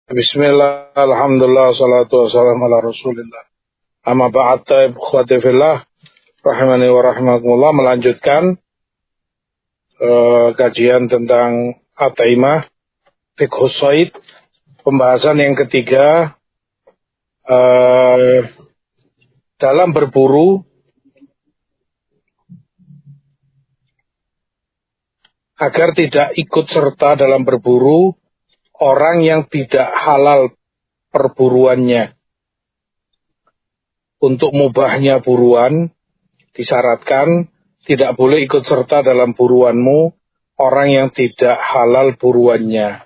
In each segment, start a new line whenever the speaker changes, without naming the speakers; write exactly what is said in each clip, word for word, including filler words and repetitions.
Bismillah, alhamdulillah, salatu wassalamu ala rasulillah. Amma ba'd, ikhwati fillah, rahimani wa rahimakumullah, melanjutkan uh, kajian tentang At-Taimah, Fiqhus Shayd, pembahasan yang ketiga, uh, dalam berburu, agar tidak ikut serta dalam berburu orang yang tidak halal perburuannya. Untuk mubahnya buruan, disyaratkan tidak boleh ikut serta dalam buruanmu orang yang tidak halal buruannya.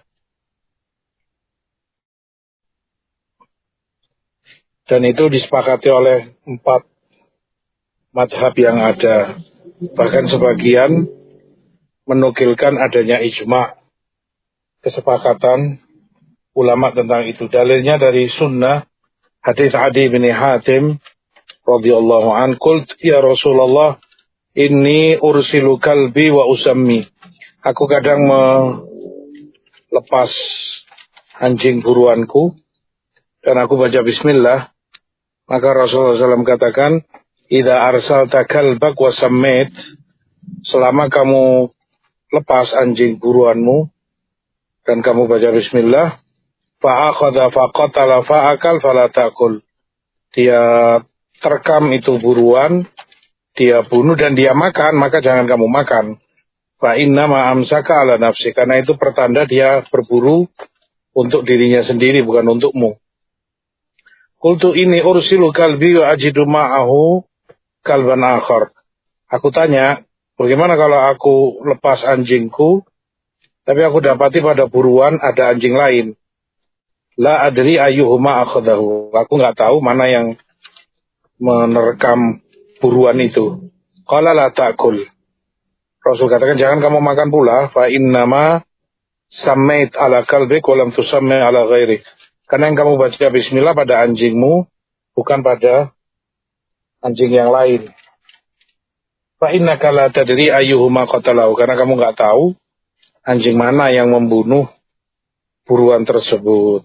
Dan itu disepakati oleh empat madhab yang ada. Bahkan sebagian menukilkan adanya ijma', kesepakatan ulama tentang itu. Dalilnya dari sunnah, hadis Adi bin Hatim radhiyallahu an, qult ya Rasulullah, inni ursilu kalbi wa usammi. Aku kadang melepas anjing buruanku dan aku baca bismillah. Maka Rasulullah shallallahu alaihi wasallam katakan, idza arsalta kalbak wa sammit, selama kamu lepas anjing buruanmu dan kamu baca bismillah, fa'akhadha faqatala fa'akal fala ta'kul. Dia terkam itu buruan, dia bunuh dan dia makan, maka jangan kamu makan. Fa inna ma amsaka ala nafsi, karena itu pertanda dia berburu untuk dirinya sendiri, bukan untukmu. Qultu ini ursilu kalbi wa ajidu ma'ahu kalban akhar. Aku tanya, bagaimana kalau aku lepas anjingku, tapi aku dapati pada buruan ada anjing lain. La adri ayyuhuma akhadahu. Aku nggak tahu mana yang menerkam buruan itu. Qala la ta'kul. Rasul katakan jangan kamu makan pula. Fa innama sammait ala kalbik wa lam tusammi ala ghairik. Karena yang kamu baca bismillah pada anjingmu, bukan pada anjing yang lain. Fa innaka la tadri ayyuhuma qatalahu. Karena kamu nggak tahu anjing mana yang membunuh buruan tersebut.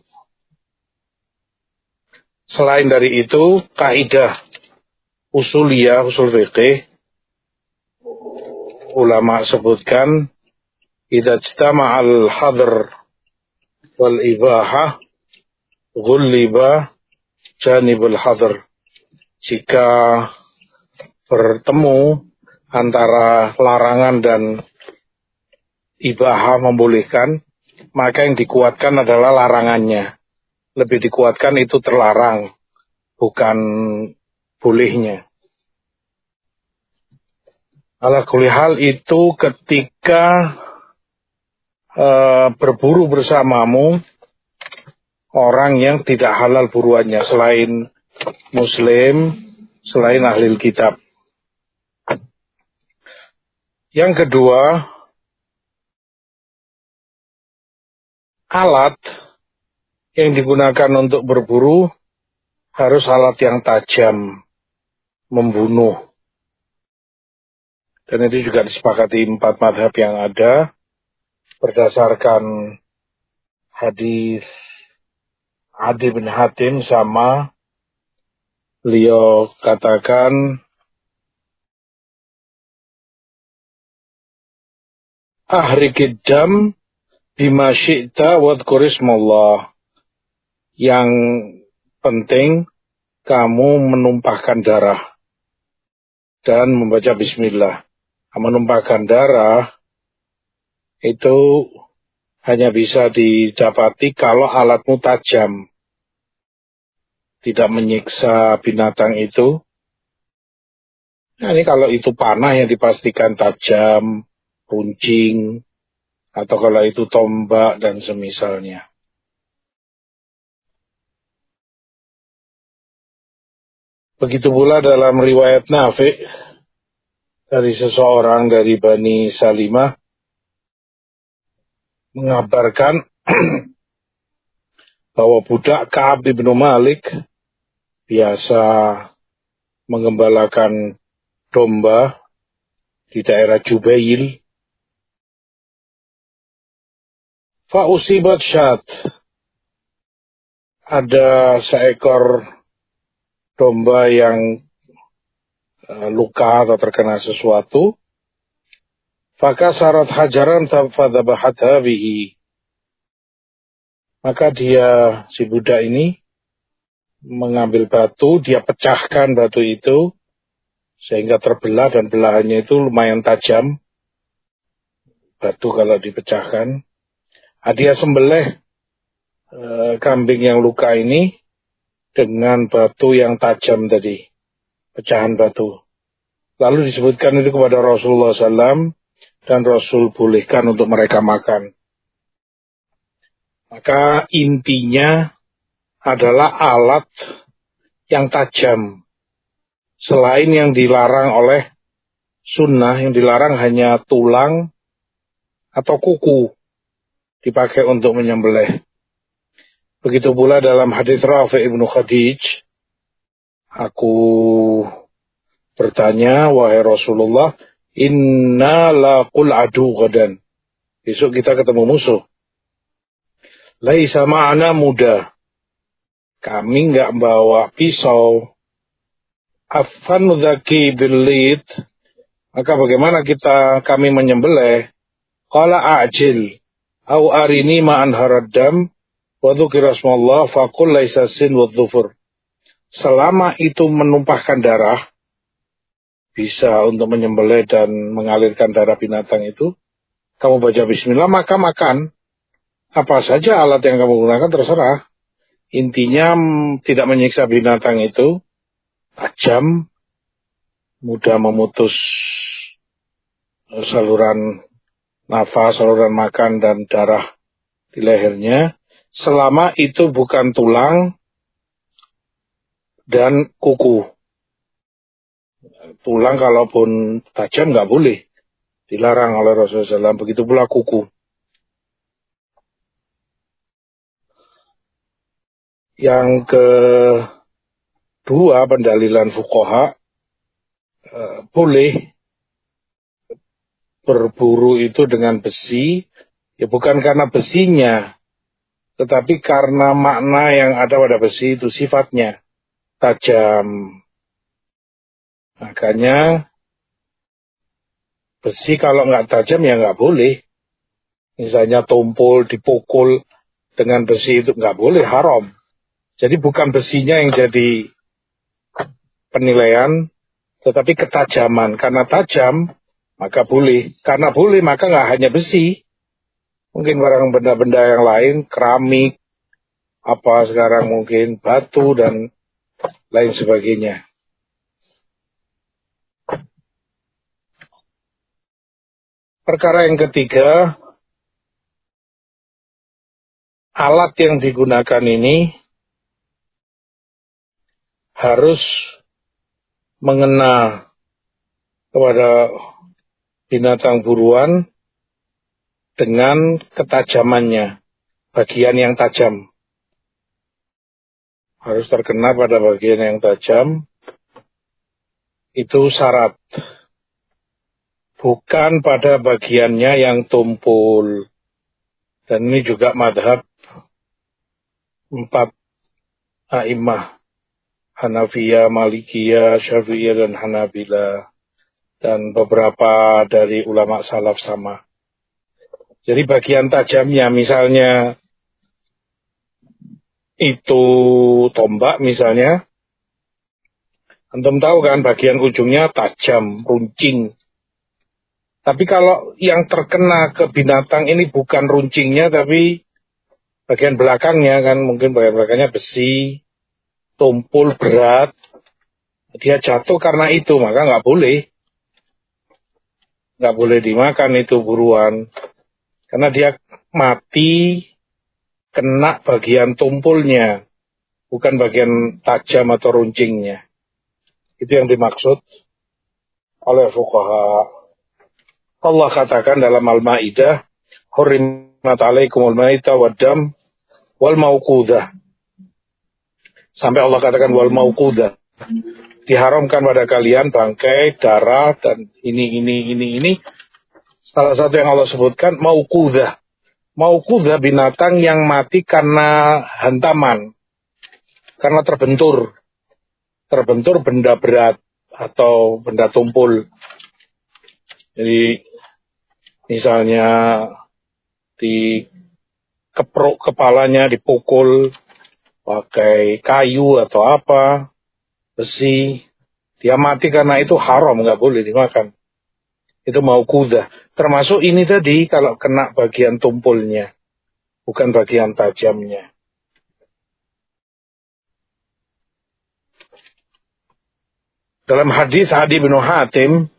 Selain dari itu, kaidah usuliyah, usul fiqih, ulama sebutkan, idza ijtama'al hadr wal ibahah ghulliba janibul hadr. Jika bertemu antara larangan dan ibahah membolehkan, maka yang dikuatkan adalah larangannya. Lebih dikuatkan itu terlarang, bukan bolehnya. Ala kulli hal itu ketika uh, berburu bersamamu orang yang tidak halal buruannya, selain muslim, selain ahli kitab. Yang kedua, alat yang digunakan untuk berburu harus alat yang tajam, membunuh. Dan itu juga disepakati empat madhab yang ada berdasarkan hadis Adi bin Hatim sama beliau katakan, ahrikid dam bima syi'ta wadhkur ismallah. Yang penting kamu menumpahkan darah dan membaca bismillah. Menumpahkan darah itu hanya bisa didapati kalau alatmu tajam, tidak menyiksa binatang itu. Nah, ini kalau itu panah yang dipastikan tajam, runcing, atau kalau itu tombak dan semisalnya. Begitu pula dalam riwayat Nafi' dari seseorang dari Bani Salimah mengabarkan bahwa budak Ka'ab bin Malik biasa mengembalakan domba di daerah Jubail. Fa usibat syat, ada seekor domba yang uh, luka atau terkena sesuatu, fakasarat hajaran fadzabahatha bihi. Maka dia, si budak ini, mengambil batu, dia pecahkan batu itu, sehingga terbelah dan belahannya itu lumayan tajam. Batu kalau dipecahkan. Nah, dia sembelih e, kambing yang luka ini dengan batu yang tajam tadi. Pecahan batu. Lalu disebutkan itu kepada Rasulullah shallallahu alaihi wasallam dan Rasul bolehkan untuk mereka makan. Maka intinya adalah alat yang tajam. Selain yang dilarang oleh sunnah, yang dilarang hanya tulang atau kuku dipakai untuk menyembelih. Begitu pula dalam hadis Rafi' ibnu Khadij, aku bertanya, wahai Rasulullah, inna laqul adu gadan. Besok kita ketemu musuh. Laisa ma'ana muda. Kami enggak bawa pisau. Afan dzaki bilid. Maka bagaimana kita kami menyembelih? Qala a'jil au arini ma'an haraddam wa dzukira asmallah faqul laisa sin wa dzufur. Selama itu menumpahkan darah, bisa untuk menyembelih dan mengalirkan darah binatang itu, kamu baca bismillah maka makan. Apa saja alat yang kamu gunakan terserah. Intinya tidak menyiksa binatang itu, tajam, mudah memutus saluran nafas, saluran makan dan darah di lehernya, selama itu bukan tulang dan kuku. Tulang kalaupun tajam nggak boleh, dilarang oleh Rasulullah shallallahu alaihi wasallam. Begitu pula kuku. Yang kedua, pendalilan fuqaha, eh, boleh berburu itu dengan besi, ya bukan karena besinya, tetapi karena makna yang ada pada besi itu sifatnya tajam. Makanya besi kalau nggak tajam ya nggak boleh. Misalnya tumpul, dipukul dengan besi itu nggak boleh, haram. Jadi bukan besinya yang jadi penilaian, tetapi ketajaman. Karena tajam, maka boleh. Karena boleh, maka nggak hanya besi. Mungkin barang benda-benda yang lain, keramik, apa sekarang mungkin batu dan lain sebagainya. Perkara yang ketiga, alat yang digunakan ini harus mengena kepada binatang buruan dengan ketajamannya, bagian yang tajam. Harus terkena pada bagian yang tajam, itu syarat. Bukan pada bagiannya yang tumpul. Dan ini juga madhab empat a'immah. Hanafiyah, Malikiyah, Syafi'iyah, dan Hanabila. Dan beberapa dari ulama salaf sama. Jadi bagian tajamnya, misalnya itu tombak misalnya. Antum tahu kan bagian ujungnya tajam, runcing. Tapi kalau yang terkena ke binatang ini bukan runcingnya, tapi bagian belakangnya kan, mungkin bagian belakangnya besi, tumpul, berat. Dia jatuh karena itu, maka nggak boleh. Nggak boleh dimakan itu buruan. Karena dia mati kena bagian tumpulnya, bukan bagian tajam atau runcingnya. Itu yang dimaksud oleh fuqaha. Allah katakan dalam Al-Ma'idah, hurrimat alaikumul maita waddam wal mauqudah. Sampai Allah katakan wal mauqudah. Diharamkan pada kalian bangkai, darah, dan ini, ini, ini, ini. Salah satu yang Allah sebutkan, mauqudah. Mauqudah binatang yang mati karena hantaman. karena terbentur. Terbentur benda berat atau benda tumpul. Jadi misalnya dikepruk kepalanya, dipukul pakai kayu atau apa, besi, dia mati karena itu haram, nggak boleh dimakan. Itu mauqudzah. Termasuk ini tadi kalau kena bagian tumpulnya, bukan bagian tajamnya. Dalam hadis Adi bin Hatim,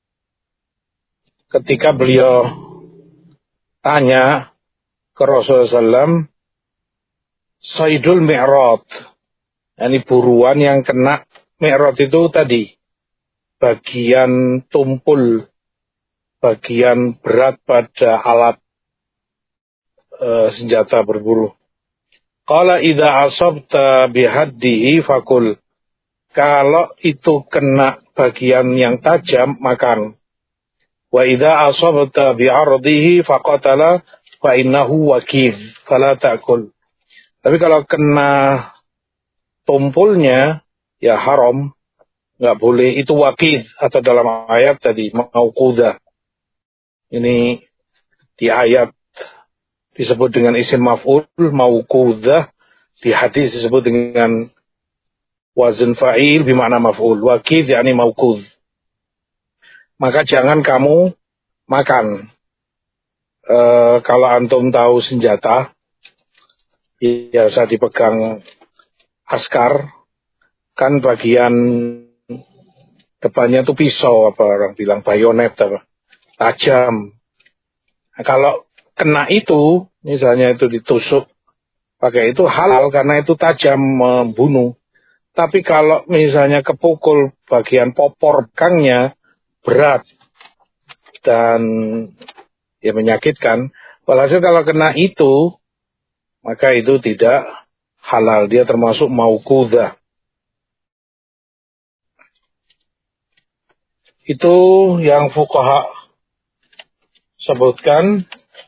ketika beliau tanya ke Rasulullah shallallahu alaihi wasallam, Saidul Mi'rad, ini buruan yang kena Mi'rad itu tadi, bagian tumpul, bagian berat pada alat e, senjata berburu. Qala idza asabta bihaddihi fakul. Kalau itu kena bagian yang tajam, makan. Wa idza asabta bi'ardihi faqatala fa innahu wakid fala ta'kul. Tapi kalau kena tumpulnya, ya haram, nggak boleh. Itu wakid, atau dalam ayat tadi mauqudzah. Ini di ayat disebut dengan isim maf'ul, mauqudzah. Di hadis disebut dengan wazn fa'il bermakna maf'ul. Wakid yakni mauqudz. Maka jangan kamu makan. E, kalau antum tahu senjata, biasa dipegang askar, kan bagian depannya tuh pisau, apa orang bilang bayonet, apa, tajam. Nah, kalau kena itu, misalnya itu ditusuk pakai itu halal karena itu tajam, membunuh. Tapi kalau misalnya kepukul bagian popor belakangnya berat dan ya menyakitkan, walhasil kalau kena itu, maka itu tidak halal. Dia termasuk mauqudzah. Itu yang fuqaha sebutkan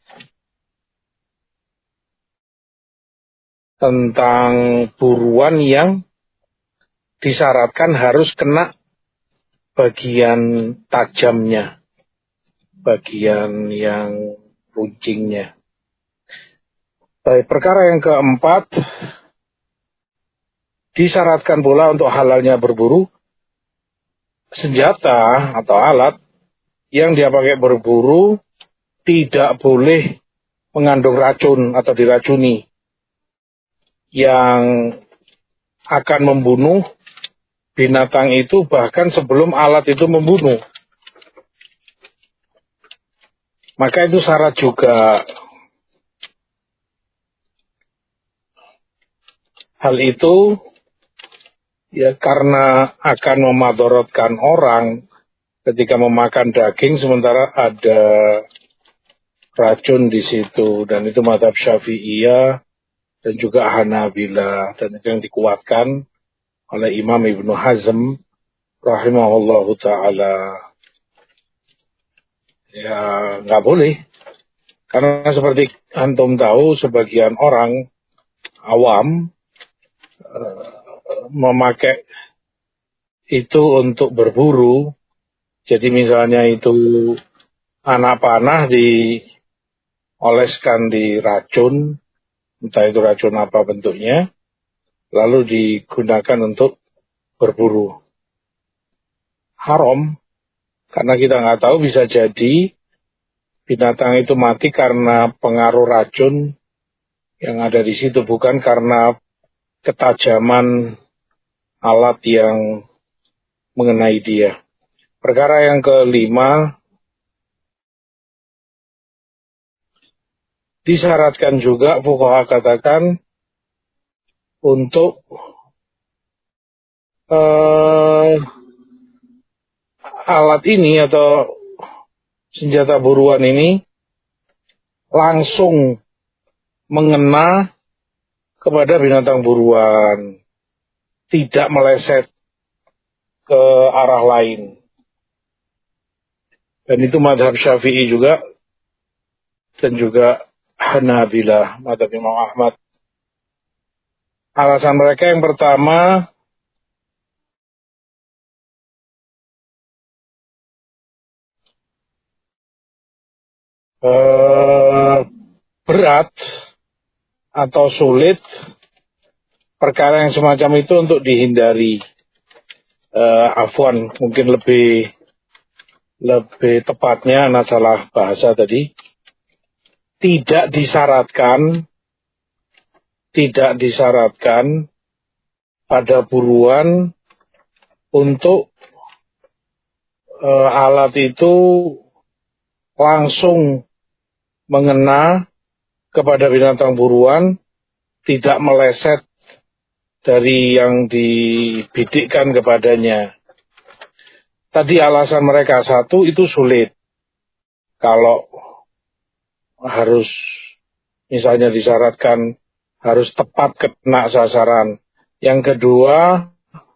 tentang buruan yang disyaratkan harus kena bagian tajamnya, bagian yang runcingnya. Baik, perkara yang keempat, disyaratkan pula untuk halalnya berburu senjata atau alat yang dia pakai berburu tidak boleh mengandung racun atau diracuni yang akan membunuh binatang itu bahkan sebelum alat itu membunuh. Maka itu syarat juga. Hal itu ya karena akan memadorotkan orang ketika memakan daging sementara ada racun di situ, dan itu mazhab Syafi'iyah dan juga Hanabilah, dan itu yang dikuatkan oleh Imam Ibnu Hazm rahimahullahu ta'ala. Ya nggak boleh, karena seperti antum tahu, sebagian orang awam uh, memakai itu untuk berburu. Jadi misalnya itu anak panah dioleskan di racun, entah itu racun apa bentuknya, lalu digunakan untuk berburu. Haram, karena kita nggak tahu, bisa jadi binatang itu mati karena pengaruh racun yang ada di situ, bukan karena ketajaman alat yang mengenai dia. Perkara yang kelima, disyaratkan juga, fuqaha katakan, untuk uh, alat ini atau senjata buruan ini langsung mengena kepada binatang buruan, tidak meleset ke arah lain. Dan itu mazhab Syafi'i juga, dan juga Hanabilah, mazhab Imam Ahmad. Alasan mereka yang pertama, eh, berat atau sulit perkara yang semacam itu untuk dihindari. Eh, afwan, mungkin lebih lebih tepatnya, nah salah bahasa tadi, tidak disyaratkan, tidak disyaratkan pada buruan untuk eh, alat itu langsung mengena kepada binatang buruan, tidak meleset dari yang dibidikkan kepadanya. Tadi alasan mereka satu, itu sulit. Kalau harus misalnya disyaratkan harus tepat kena sasaran. Yang kedua,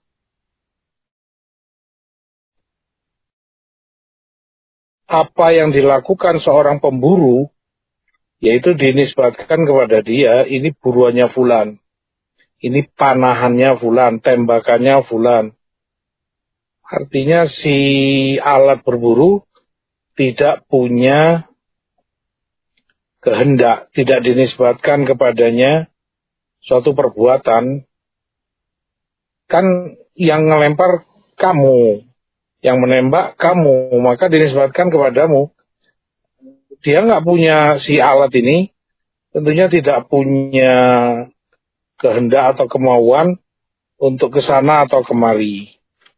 apa yang dilakukan seorang pemburu, yaitu dinisbatkan kepada dia, ini buruannya fulan, ini panahannya fulan, tembakannya fulan. Artinya si alat berburu tidak punya kehendak, tidak dinisbatkan kepadanya suatu perbuatan. Kan yang ngelempar kamu, yang menembak kamu, maka dinisbatkan kepadamu. Dia nggak punya, si alat ini tentunya tidak punya kehendak atau kemauan untuk ke sana atau kemari.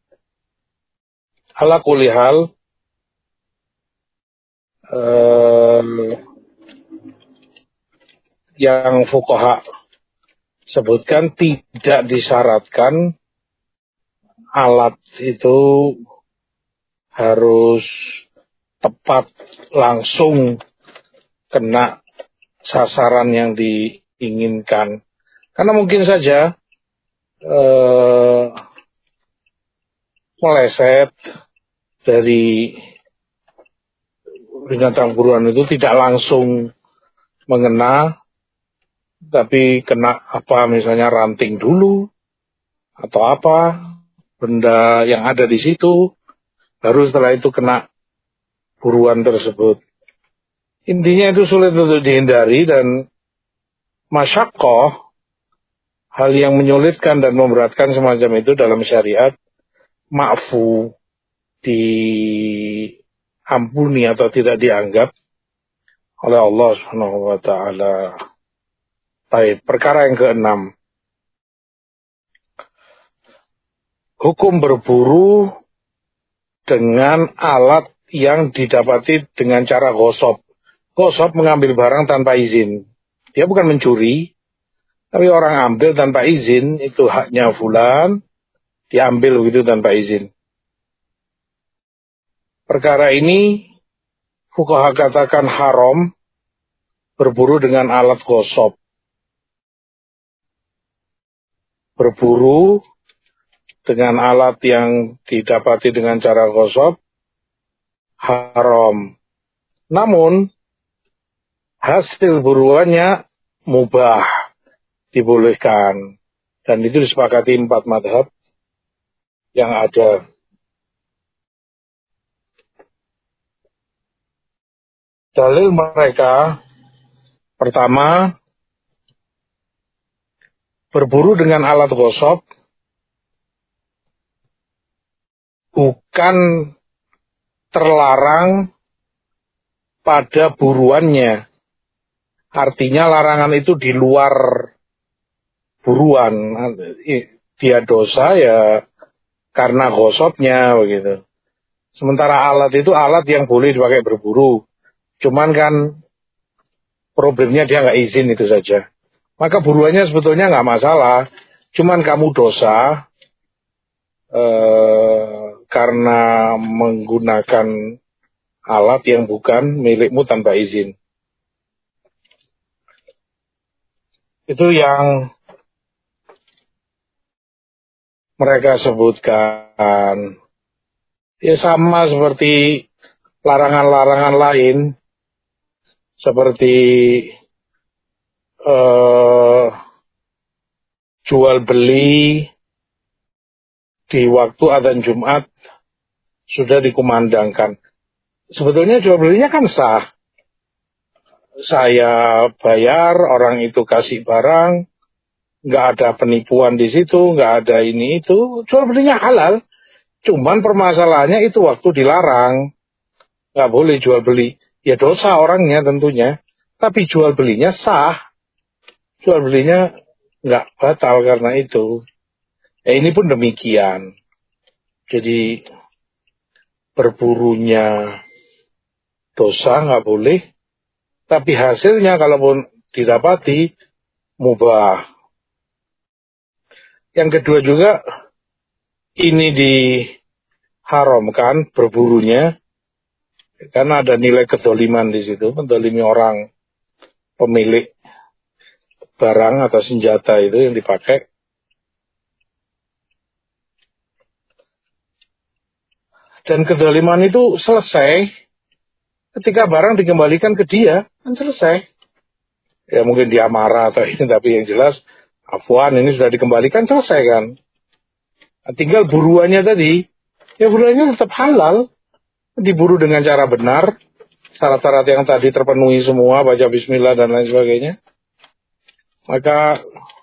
Ala kulli hal, eh, yang fuqaha sebutkan tidak disyaratkan alat itu harus tepat langsung kena sasaran yang diinginkan. Karena mungkin saja eh, meleset dari binatang buruan itu tidak langsung mengena, tapi kena apa, misalnya ranting dulu atau apa, benda yang ada di situ, baru setelah itu kena buruan tersebut. Intinya itu sulit untuk dihindari, dan masyaqqah, hal yang menyulitkan dan memberatkan semacam itu dalam syariat, ma'fu, diampuni atau tidak dianggap oleh Allah Subhanahu wa taala. Baik, perkara yang keenam. Hukum berburu dengan alat yang didapati dengan cara gosop. Gosop mengambil barang tanpa izin. Dia bukan mencuri, tapi orang ambil tanpa izin, itu haknya fulan, diambil begitu tanpa izin. Perkara ini fuqaha katakan haram berburu dengan alat gosop. Berburu dengan alat yang didapati dengan cara gosop haram. Namun hasil buruannya mubah, dibolehkan. Dan itu disepakati empat madhab yang ada. Dalil mereka, pertama, berburu dengan alat gosop bukan terlarang pada buruannya. Artinya larangan itu di luar buruan. Dia dosa ya karena gosopnya begitu. Sementara alat itu alat yang boleh dipakai berburu. Cuman kan problemnya dia nggak izin, itu saja. Maka buruannya sebetulnya nggak masalah. Cuman kamu dosa eh, karena menggunakan alat yang bukan milikmu tanpa izin. Itu yang mereka sebutkan. Ya sama seperti larangan-larangan lain, seperti eh, jual beli di waktu adzan Jumat sudah dikumandangkan. Sebetulnya jual belinya kan sah. Saya bayar, orang itu kasih barang, nggak ada penipuan di situ, nggak ada ini itu, jual belinya halal. Cuman permasalahannya itu waktu dilarang, nggak boleh jual beli. Ya dosa orangnya tentunya, tapi jual belinya sah. Jual belinya nggak batal karena itu. Ya ini pun demikian. Jadi berburunya dosa nggak boleh, tapi hasilnya kalaupun didapati mubah. Yang kedua juga ini diharamkan berburunya karena ada nilai kedoliman di situ, mendolimi orang pemilik barang atau senjata itu yang dipakai. Dan kedoliman itu selesai ketika barang dikembalikan ke dia, kan selesai. Ya mungkin dia marah atau ini, tapi yang jelas afwan ini sudah dikembalikan, selesai kan. Nah, tinggal buruannya tadi, ya buruannya tetap halal, diburu dengan cara benar, syarat-syarat yang tadi terpenuhi semua, baca bismillah dan lain sebagainya. Maka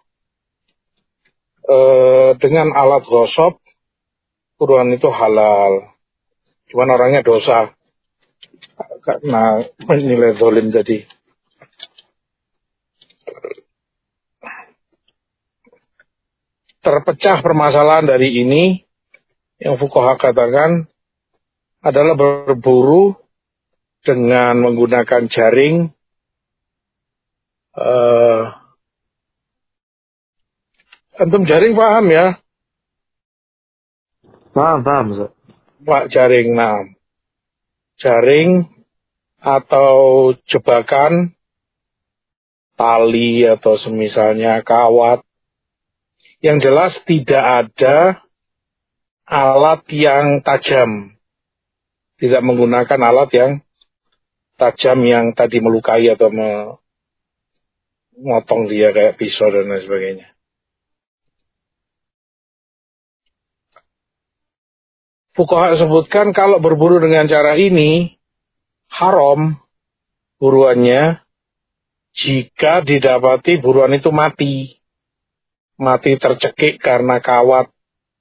eh, dengan alat gosok, buruan itu halal. Cuman orangnya dosa karena menilai zalim tadi. Terpecah permasalahan dari ini yang fuqaha katakan adalah berburu dengan menggunakan jaring. Uh, antum jaring paham ya?
Paham, paham, Ustaz.
Pak jaring, nah jaring atau jebakan, tali atau semisalnya kawat. Yang jelas tidak ada alat yang tajam. Tidak menggunakan alat yang tajam yang tadi melukai atau memotong dia kayak pisau dan lain sebagainya. Fuqaha sebutkan kalau berburu dengan cara ini haram buruannya jika didapati buruan itu mati. Mati tercekik karena kawat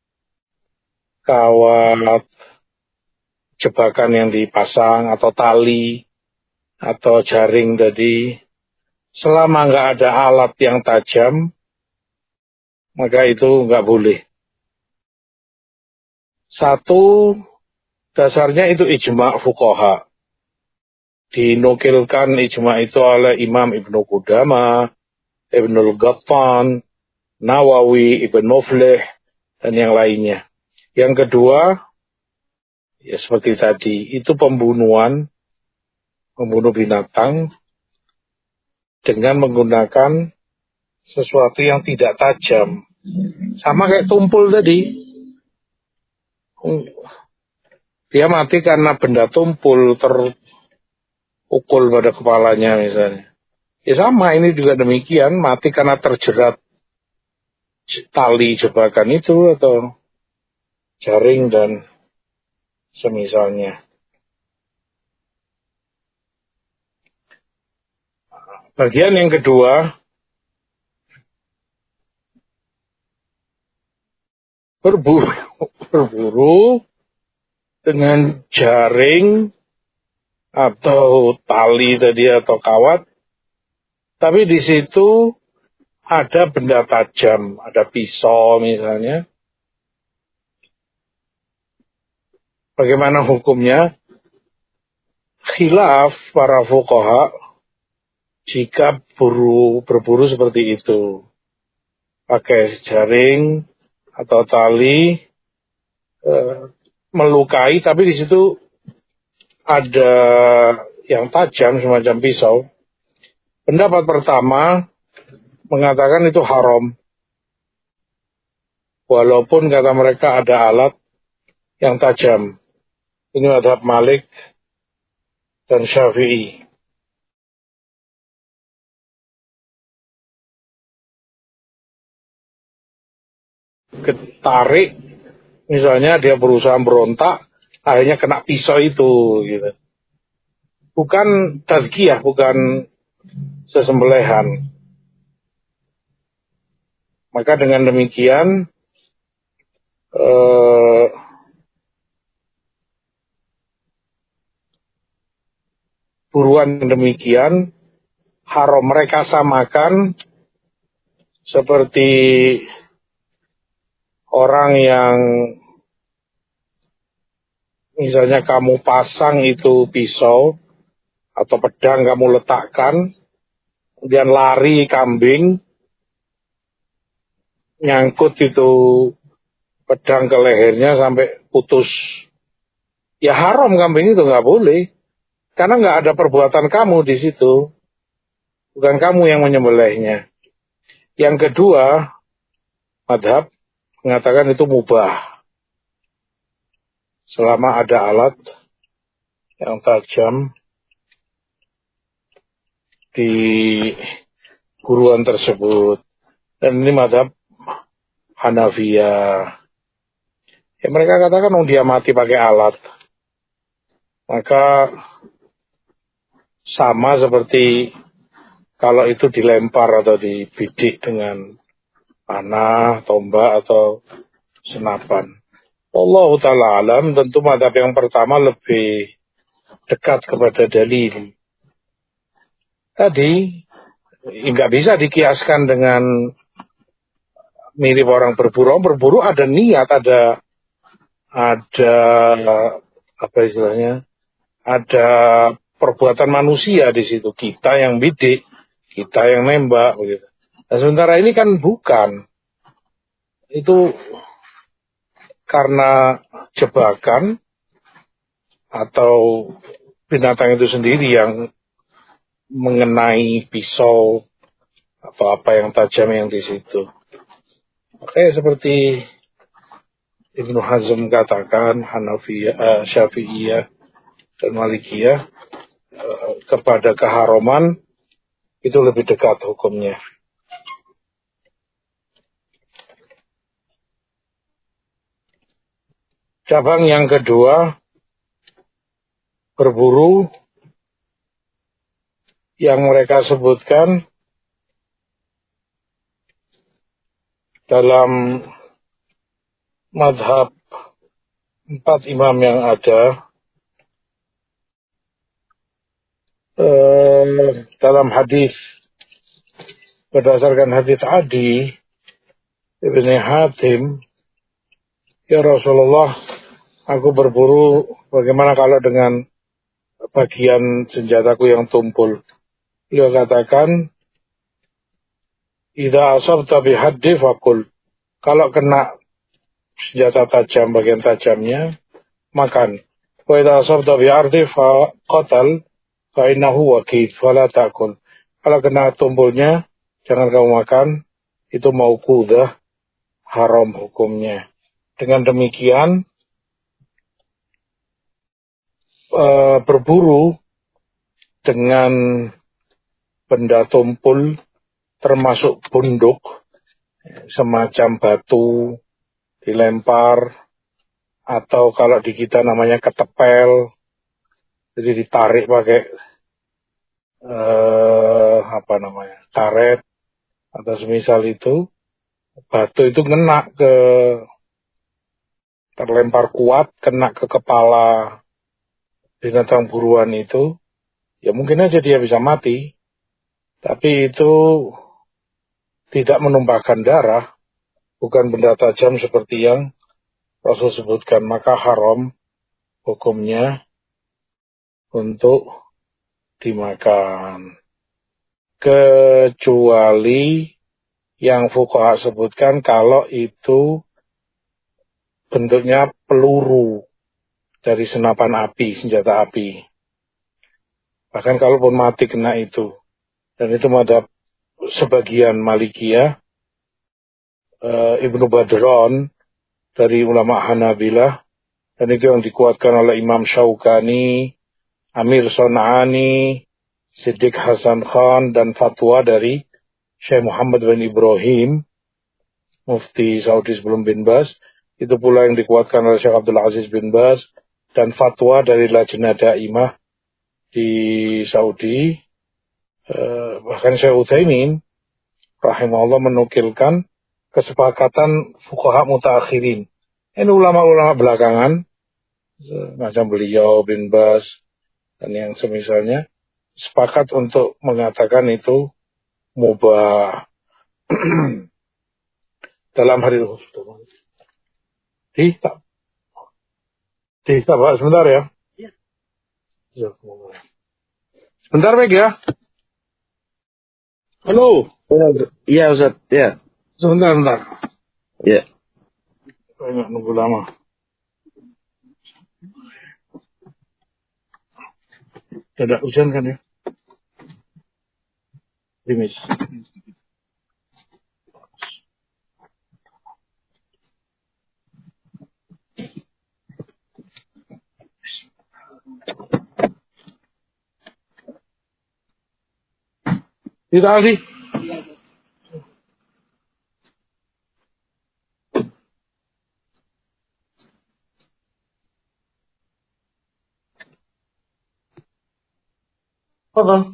kawat jebakan yang dipasang atau tali atau jaring tadi. Selama nggak ada alat yang tajam, maka itu nggak boleh. Satu, dasarnya itu ijma' fuqaha. Dinukilkan ijma' itu oleh Imam Ibnu Qudamah, Ibnul Qattan, Nawawi, Ibn Muflih, dan yang lainnya. Yang kedua, ya seperti tadi, itu pembunuhan, membunuh binatang dengan menggunakan sesuatu yang tidak tajam. Sama kayak tumpul tadi. Dia mati karena benda tumpul terpukul pada kepalanya misalnya. Ya sama, ini juga demikian, mati karena terjerat tali jebakan itu atau jaring dan semisalnya. Bagian yang kedua, berburu, berburu dengan jaring atau tali tadi atau kawat, tapi di situ ada benda tajam, ada pisau misalnya. Bagaimana hukumnya? Khilaf para fuqaha jika buru, berburu seperti itu. Pakai jaring atau tali, e, melukai, tapi di situ ada yang tajam semacam pisau. Pendapat pertama mengatakan itu haram. Walaupun kata mereka ada alat yang tajam. Ini mazhab Malik dan Syafi'i. ketarik, misalnya dia berusaha berontak, akhirnya kena pisau itu, gitu. Bukan tazkiyah, bukan sesembelihan. Maka dengan demikian eh, buruan demikian haram mereka samakan seperti orang yang misalnya kamu pasang itu pisau atau pedang kamu letakkan, kemudian lari kambing, nyangkut itu pedang ke lehernya sampai putus. Ya haram kambing itu, nggak boleh. Karena nggak ada perbuatan kamu di situ. Bukan kamu yang menyembelihnya. Yang kedua, madhab mengatakan itu mubah. Selama ada alat yang tajam di buruan tersebut. Dan ini madhab Hanafiyah. Ya mereka katakan oh dia mati pakai alat. Maka sama seperti kalau itu dilempar atau dibidik dengan panah, tombak atau senapan. Wallahu ta'ala alam, tentu madhab yang pertama lebih dekat kepada dalil. Tadi nggak bisa dikiaskan dengan mirip orang berburu. Berburu ada niat, ada ada apa istilahnya, ada perbuatan manusia di situ. Kita yang bidik, kita yang nembak, begitu. Nah, sementara ini kan bukan. Itu karena jebakan atau binatang itu sendiri yang mengenai pisau atau apa yang tajam yang di situ. Oke, seperti Ibnu Hazm katakan, Hanafiyah, uh, Syafi'iyah dan Malikiyah, uh, kepada keharaman itu lebih dekat hukumnya. Cabang yang kedua, berburu yang mereka sebutkan dalam madhab empat imam yang ada, eh, dalam hadis berdasarkan hadis Adi Ibn Hatim, ya Rasulullah, aku berburu, bagaimana kalau dengan bagian senjataku yang tumpul? Beliau katakan, idza asabta bihaddi faqul, kalau kena senjata tajam, bagian tajamnya, makan. Wa idza asabta bi'ardi faqatal fa innahu waqif fala ta'kul. Kalau kena tumpulnya, jangan kamu makan, itu mauqudah, haram hukumnya. Dengan demikian, e, berburu dengan benda tumpul termasuk bunduk, semacam batu dilempar, atau kalau di kita namanya ketepel, jadi ditarik pakai eh, apa namanya, karet atau semisal itu, batu itu kena ke, terlempar kuat, kena ke kepala binatang buruan itu, ya mungkin aja dia bisa mati. Tapi itu tidak menumpahkan darah, bukan benda tajam seperti yang Rasul sebutkan, maka haram hukumnya untuk dimakan. Kecuali yang fuqaha sebutkan kalau itu bentuknya peluru dari senapan api, senjata api. Bahkan kalaupun mati kena itu. Dan itu madhab sebagian Malikiyah, e, Ibnu Badron dari ulama Hanabilah, dan itu yang dikuatkan oleh Imam Syaukani, Amir Son'ani, Siddiq Hasan Khan, dan fatwa dari Syekh Muhammad bin Ibrahim Mufti Saudi sebelum bin Baz. Itu pula yang dikuatkan oleh Syekh Abdul Aziz bin Baz. Dan fatwa dari Lajnah Daimah di Saudi. Eh, bahkan Syekh Utsaimin rahimahullah menukilkan kesepakatan fuqaha mutaakhirin. Ini ulama-ulama belakangan, macam beliau, bin Baz, dan yang semisalnya, sepakat untuk mengatakan itu mubah. Dalam hari itu. Di, tak. Di, tak, Pak, sebentar ya. Iya. Sebentar, Meg, ya. Halo.
Iya, Ustaz. Ya.
Sebentar, sebentar.
Ya.
Enggak nunggu lama. Tidak hujan kan ya? Limis. Tidak Ali. Apa?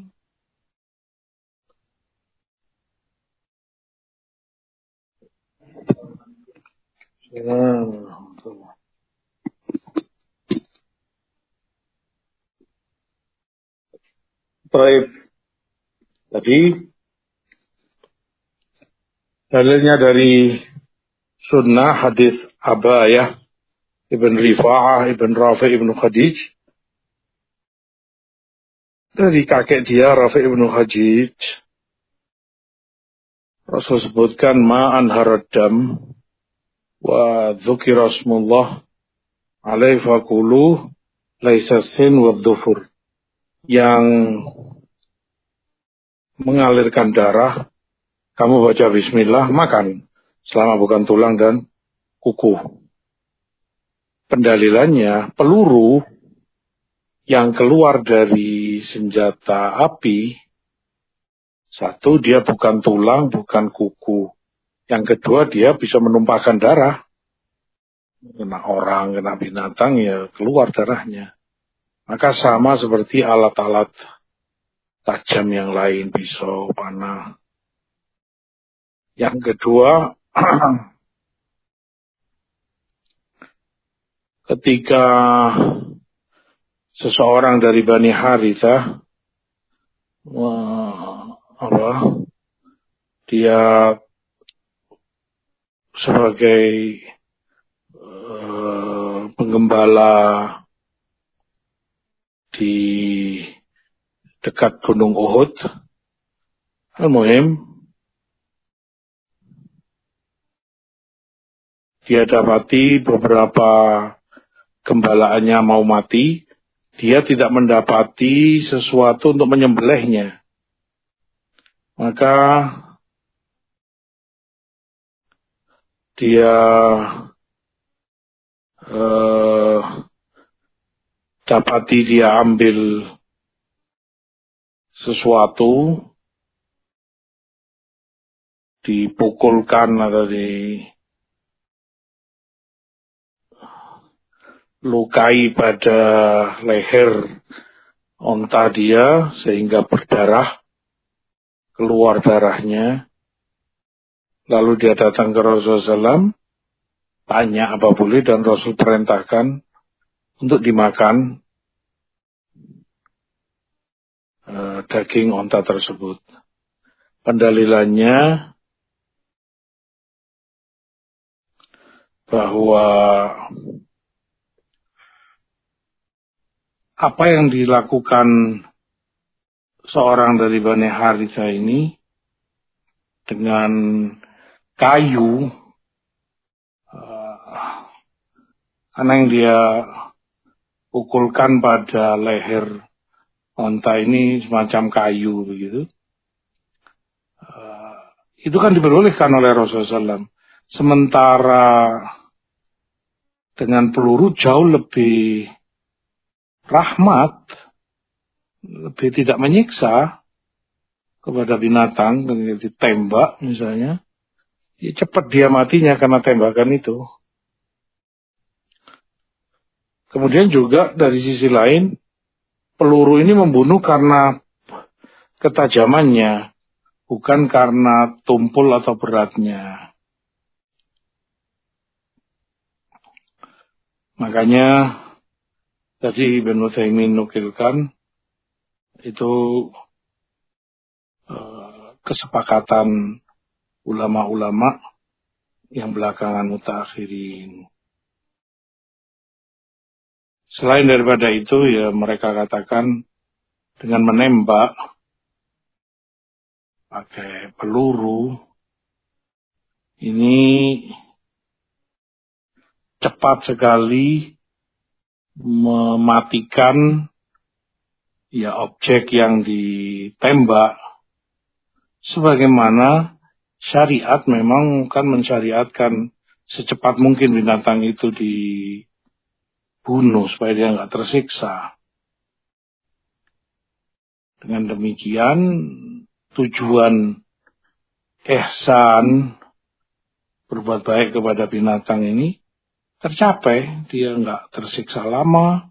Baik. Tadi dalilnya dari sunnah hadis Abayah Ibn Rifa'ah Ibn Rafi' Ibn Khadij. Dari kakek dia Rafi' Ibn Khadij. Rasul sebutkan ma'an haradam wa dzukira asmullah alaihi faqulu laisa sin wa dhufur. Yang mengalirkan darah, kamu baca bismillah, makan selama bukan tulang dan kuku. Pendalilannya, peluru yang keluar dari senjata api, satu, dia bukan tulang, bukan kuku. Yang kedua, dia bisa menumpahkan darah. Kena orang, kena binatang, ya keluar darahnya. Maka sama seperti alat-alat tajam yang lain, pisau, panah. Yang kedua, ketika seseorang dari Bani Harithah, apa, dia sebagai uh, penggembala di dekat Gunung Uhud, al-muhim, dia dapati beberapa gembalaannya mau mati, dia tidak mendapati sesuatu untuk menyembelihnya. Maka dia eh, dapati dia ambil sesuatu, dipukulkan atau di lukai pada leher onta dia sehingga berdarah, keluar darahnya. Lalu dia datang ke Rasulullah shallallahu alaihi wasallam, tanya apa boleh, dan Rasul perintahkan untuk dimakan uh, daging onta tersebut. Pendalilannya bahwa apa yang dilakukan seorang dari Bani Harithah ini dengan kayu, uh, karena yang dia pukulkan pada leher onta ini semacam kayu begitu, uh, itu kan diperbolehkan oleh Rasulullah shallallahu alaihi wasallam. Sementara dengan peluru jauh lebih rahmat, lebih tidak menyiksa kepada binatang, ketika ditembak misalnya, ya cepat dia matinya karena tembakan itu. Kemudian juga dari sisi lain, peluru ini membunuh karena ketajamannya, bukan karena tumpul atau beratnya. Makanya tadi Ibnu Utsaimin nukilkan itu eh, kesepakatan ulama-ulama yang belakangan mutakhirin. Selain daripada itu, ya mereka katakan dengan menembak pakai peluru ini cepat sekali mematikan ya objek yang ditembak, sebagaimana syariat memang kan mensyariatkan secepat mungkin binatang itu dibunuh supaya dia nggak tersiksa. Dengan demikian tujuan ihsan berbuat baik kepada binatang ini tercapai, dia nggak tersiksa lama,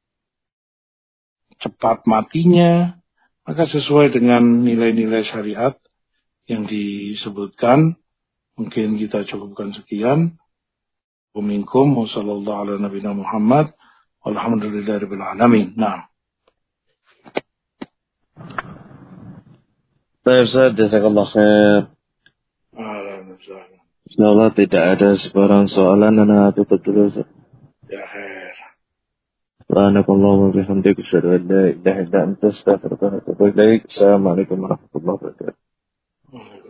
cepat matinya, maka sesuai dengan nilai-nilai syariat yang disebutkan. Mungkin kita cukupkan sekian. Waminkum wa sallallahu ala nabiyina Muhammad walhamdulillahirabbil alamin. Nah.
Baik Ustaz, jazakallah khair.
Alhamdulillah.
Insyaallah tidak ada sebarang soalan, ana tutup dulu Ustaz.
Ya khair.
Subhanakallahumma wa bihamdika asyhadu an la ilaha illa anta astaghfiruka wa atubu ilaik. Assalamualaikum warahmatullahi wabarakatuh.